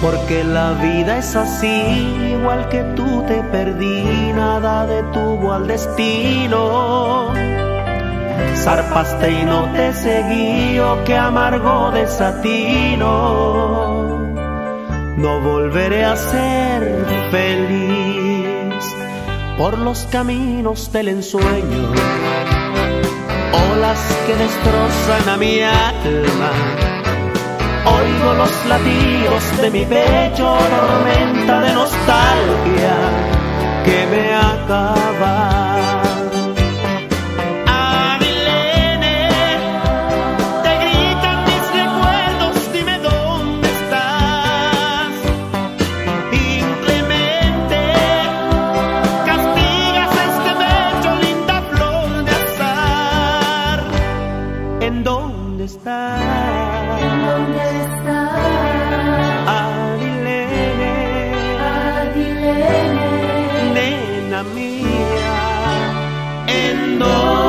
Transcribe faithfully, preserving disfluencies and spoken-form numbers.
porque la vida es así, igual que tú te perdí, nada detuvo al destino. Zarpaste y no te seguí, oh qué amargo desatino. No volveré a ser feliz por los caminos del ensueño, olas que destrozan a mi alma. Oigo los latidos de mi pecho, tormenta de nostalgia que me acaba. ¿En dónde estás? ¿En dónde estás? Adilene, Adilene, nena mía, ¿en dónde?